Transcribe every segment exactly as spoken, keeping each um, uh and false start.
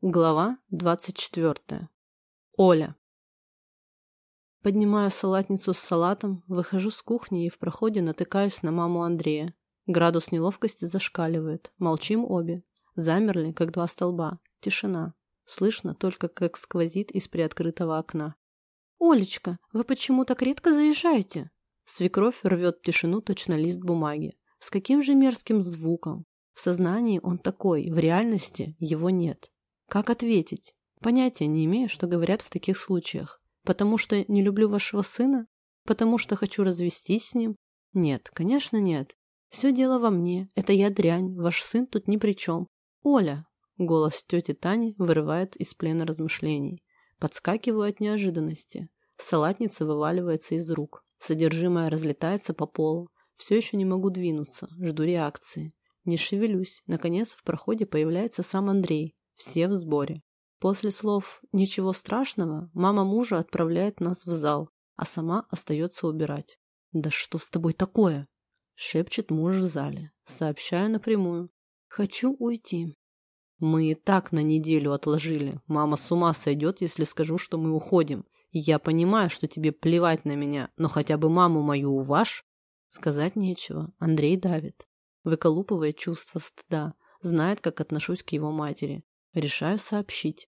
Глава двадцать четвёртая. Оля. Поднимаю салатницу с салатом, выхожу с кухни и в проходе натыкаюсь на маму Андрея. Градус неловкости зашкаливает. Молчим обе. Замерли, как два столба. Тишина. Слышно только, как сквозит из приоткрытого окна. «Олечка, вы почему так редко заезжаете?» Свекровь рвет тишину точно лист бумаги. С каким же мерзким звуком. В сознании он такой, в реальности его нет. Как ответить? Понятия не имею, что говорят в таких случаях. Потому что не люблю вашего сына? Потому что хочу развестись с ним? Нет, конечно нет. Все дело во мне. Это я дрянь. Ваш сын тут ни при чем. Оля! Голос тети Тани вырывает из плена размышлений. Подскакиваю от неожиданности. Салатница вываливается из рук. Содержимое разлетается по полу. Все еще не могу двинуться. Жду реакции. Не шевелюсь. Наконец в проходе появляется сам Андрей. Все в сборе. После слов «ничего страшного» мама мужа отправляет нас в зал, а сама остается убирать. «Да что с тобой такое?» — шепчет муж в зале. Сообщаю напрямую. «Хочу уйти». «Мы и так на неделю отложили. Мама с ума сойдет, если скажу, что мы уходим. И я понимаю, что тебе плевать на меня, но хотя бы маму мою уважь». Сказать нечего. Андрей давит. Выколупывает чувство стыда. Знает, как отношусь к его матери. Решаю сообщить.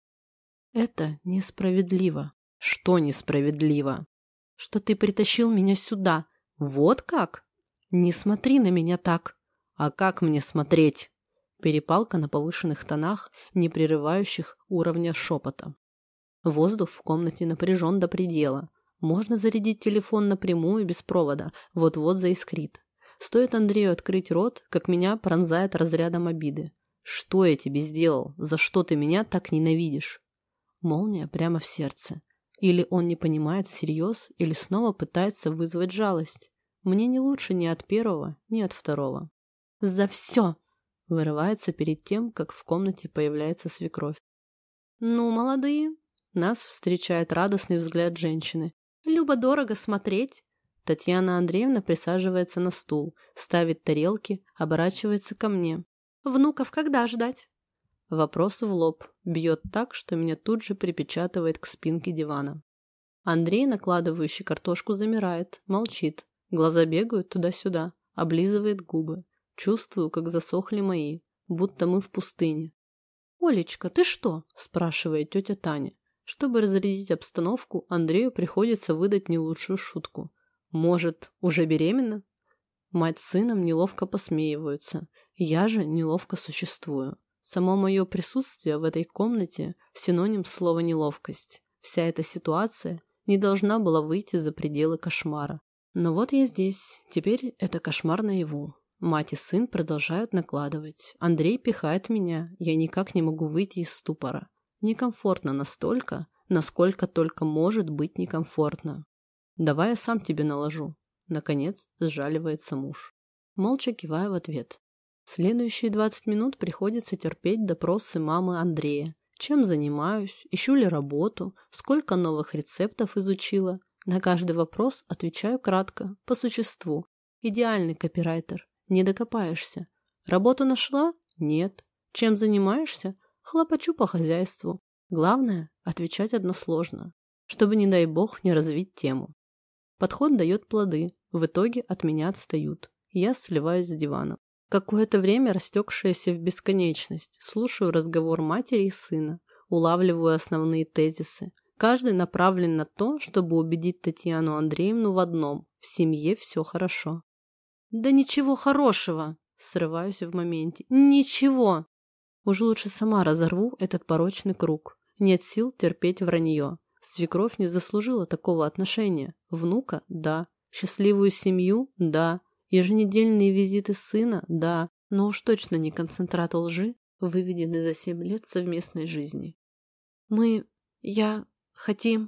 Это несправедливо. Что несправедливо? Что ты притащил меня сюда. Вот как? Не смотри на меня так. А как мне смотреть? Перепалка на повышенных тонах, не прерывающих уровня шепота. Воздух в комнате напряжен до предела. Можно зарядить телефон напрямую без провода. Вот-вот заискрит. Стоит Андрею открыть рот, как меня пронзает разрядом обиды. Что я тебе сделал? За что ты меня так ненавидишь? Молния прямо в сердце. Или он не понимает всерьез, или снова пытается вызвать жалость. Мне не лучше ни от первого, ни от второго. «За все!» — вырывается перед тем, как в комнате появляется свекровь. «Ну, молодые!» — нас встречает радостный взгляд женщины. «Любо-дорого смотреть!» Татьяна Андреевна присаживается на стул, ставит тарелки, оборачивается ко мне. «Внуков когда ждать?» Вопрос в лоб. Бьет так, что меня тут же припечатывает к спинке дивана. Андрей, накладывающий картошку, замирает, молчит. Глаза бегают туда-сюда, облизывает губы. Чувствую, как засохли мои, будто мы в пустыне. «Олечка, ты что?» – спрашивает тетя Таня. Чтобы разрядить обстановку, Андрею приходится выдать не лучшую шутку. «Может, уже беременна?» Мать с сыном неловко посмеиваются. Я же неловко существую. Само мое присутствие в этой комнате – синоним слова «неловкость». Вся эта ситуация не должна была выйти за пределы кошмара. Но вот я здесь. Теперь это кошмар наяву. Мать и сын продолжают накладывать. Андрей пихает меня. Я никак не могу выйти из ступора. Некомфортно настолько, насколько только может быть некомфортно. «Давай я сам тебе наложу». Наконец сжаливается муж. Молча киваю в ответ. Следующие двадцать минут приходится терпеть допросы мамы Андрея. Чем занимаюсь, ищу ли работу, сколько новых рецептов изучила. На каждый вопрос отвечаю кратко, по существу. Идеальный копирайтер, не докопаешься. Работу нашла? Нет. Чем занимаешься? Хлопочу по хозяйству. Главное – отвечать односложно, чтобы, не дай бог, не развить тему. Подход дает плоды, в итоге от меня отстают. Я сливаюсь с диваном. Какое-то время, растекшееся в бесконечность, слушаю разговор матери и сына, улавливаю основные тезисы. Каждый направлен на то, чтобы убедить Татьяну Андреевну в одном – в семье все хорошо. «Да ничего хорошего!» – срываюсь в моменте. «Ничего!» Уже лучше сама разорву этот порочный круг. Нет сил терпеть вранье. Свекровь не заслужила такого отношения. Внука – да. Счастливую семью – да. Еженедельные визиты сына – да. Но уж точно не концентрат лжи, выведенный за семь лет совместной жизни. «Мы... я... хотим...»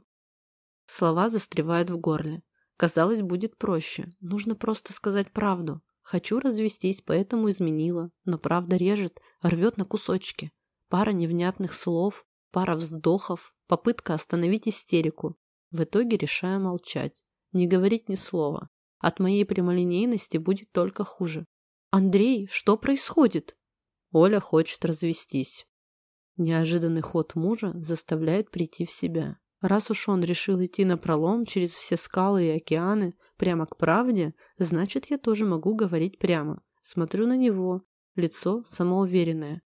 Слова застревают в горле. Казалось, будет проще. Нужно просто сказать правду. Хочу развестись, поэтому изменила. Но правда режет, рвет на кусочки. Пара невнятных слов, пара вздохов, попытка остановить истерику. В итоге решаю молчать. Не говорить ни слова. От моей прямолинейности будет только хуже. «Андрей, что происходит?» Оля хочет развестись. Неожиданный ход мужа заставляет прийти в себя. Раз уж он решил идти напролом через все скалы и океаны, прямо к правде, значит, я тоже могу говорить прямо. Смотрю на него, лицо самоуверенное.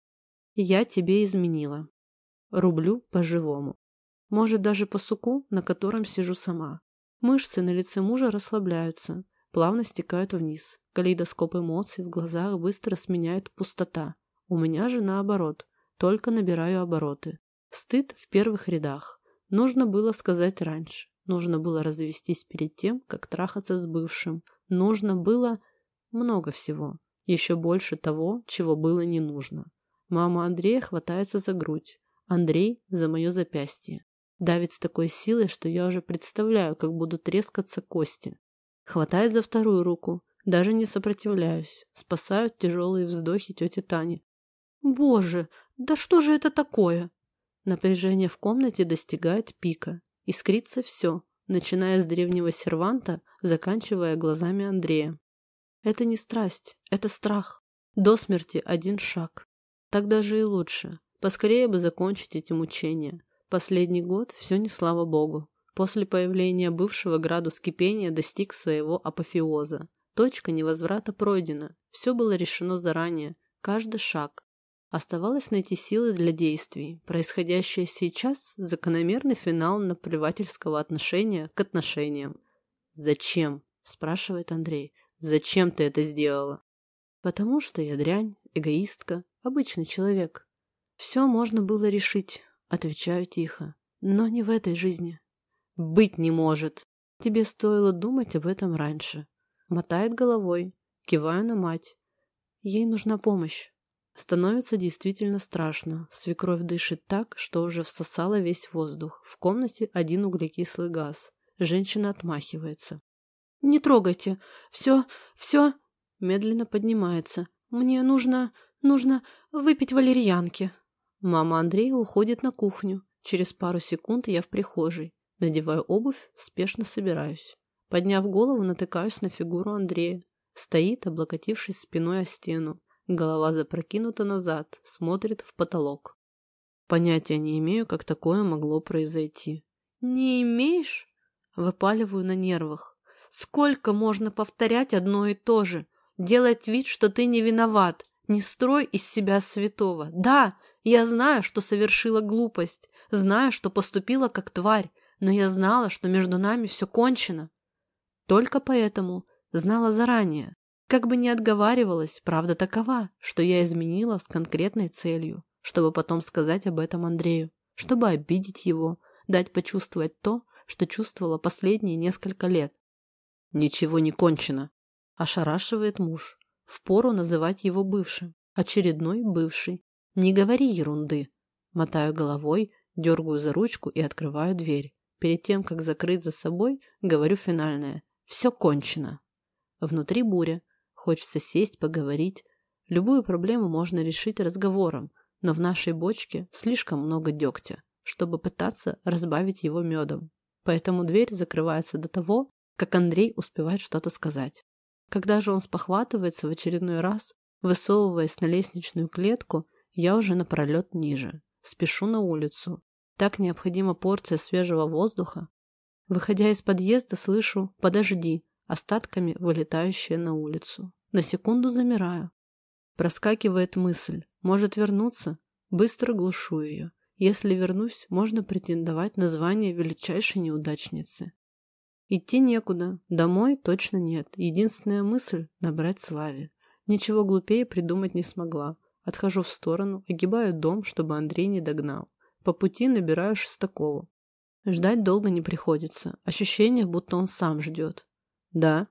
Я тебе изменила. Рублю по-живому. Может, даже по суку, на котором сижу сама. Мышцы на лице мужа расслабляются, плавно стекают вниз. Калейдоскоп эмоций в глазах быстро сменяет пустота. У меня же наоборот, только набираю обороты. Стыд в первых рядах. Нужно было сказать раньше. Нужно было развестись перед тем, как трахаться с бывшим. Нужно было много всего. Еще больше того, чего было не нужно. Мама Андрея хватается за грудь. Андрей за мое запястье. Давит с такой силой, что я уже представляю, как будут трескаться кости. Хватает за вторую руку. Даже не сопротивляюсь. Спасают тяжелые вздохи тети Тани. «Боже, да что же это такое?» Напряжение в комнате достигает пика. Искрится все, начиная с древнего серванта, заканчивая глазами Андрея. Это не страсть, это страх. До смерти один шаг. Так даже и лучше. Поскорее бы закончить эти мучения. Последний год все не слава богу. После появления бывшего градус кипения достиг своего апофеоза. Точка невозврата пройдена. Все было решено заранее. Каждый шаг. Оставалось найти силы для действий. Происходящее сейчас – закономерный финал наплевательского отношения к отношениям. «Зачем?» – спрашивает Андрей. «Зачем ты это сделала?» «Потому что я дрянь, эгоистка, обычный человек. Все можно было решить», – отвечаю тихо. «Но не в этой жизни». «Быть не может!» «Тебе стоило думать об этом раньше». Мотает головой. Киваю на мать. Ей нужна помощь. Становится действительно страшно. Свекровь дышит так, что уже всосала весь воздух. В комнате один углекислый газ. Женщина отмахивается. «Не трогайте. Все, все...» Медленно поднимается. «Мне нужно... нужно выпить валерьянки». Мама Андрея уходит на кухню. Через пару секунд я в прихожей. Надеваю обувь, спешно собираюсь. Подняв голову, натыкаюсь на фигуру Андрея. Стоит, облокотившись спиной о стену. Голова запрокинута назад, смотрит в потолок. Понятия не имею, как такое могло произойти. «Не имеешь?» Выпаливаю на нервах. «Сколько можно повторять одно и то же? Делать вид, что ты не виноват. Не строй из себя святого. Да, я знаю, что совершила глупость. Знаю, что поступила как тварь. Но я знала, что между нами все кончено. Только поэтому знала заранее. Как бы ни отговаривалась, правда такова, что я изменила с конкретной целью, чтобы потом сказать об этом Андрею, чтобы обидеть его, дать почувствовать то, что чувствовала последние несколько лет. «Ничего не кончено», – ошарашивает муж. Впору называть его бывшим. Очередной бывший. «Не говори ерунды». Мотаю головой, дергаю за ручку и открываю дверь. Перед тем, как закрыть за собой, говорю финальное. Все кончено. Внутри буря. Хочется сесть, поговорить. Любую проблему можно решить разговором, но в нашей бочке слишком много дегтя, чтобы пытаться разбавить его медом. Поэтому дверь закрывается до того, как Андрей успевает что-то сказать. Когда же он спохватывается в очередной раз, высовываясь на лестничную клетку, я уже напролет ниже. Спешу на улицу. Так необходима порция свежего воздуха. Выходя из подъезда, слышу «подожди», остатками вылетающие на улицу. На секунду замираю. Проскакивает мысль. Может вернуться? Быстро глушу ее. Если вернусь, можно претендовать на звание величайшей неудачницы. Идти некуда. Домой точно нет. Единственная мысль – набрать славе. Ничего глупее придумать не смогла. Отхожу в сторону, огибаю дом, чтобы Андрей не догнал. По пути набираю Шестакову. Ждать долго не приходится. Ощущение, будто он сам ждет. «Да».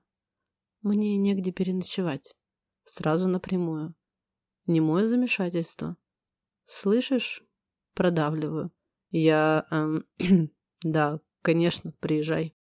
«Мне негде переночевать». Сразу напрямую. Немое замешательство. «Слышишь?» Продавливаю. «Я... Эм, да, конечно, приезжай».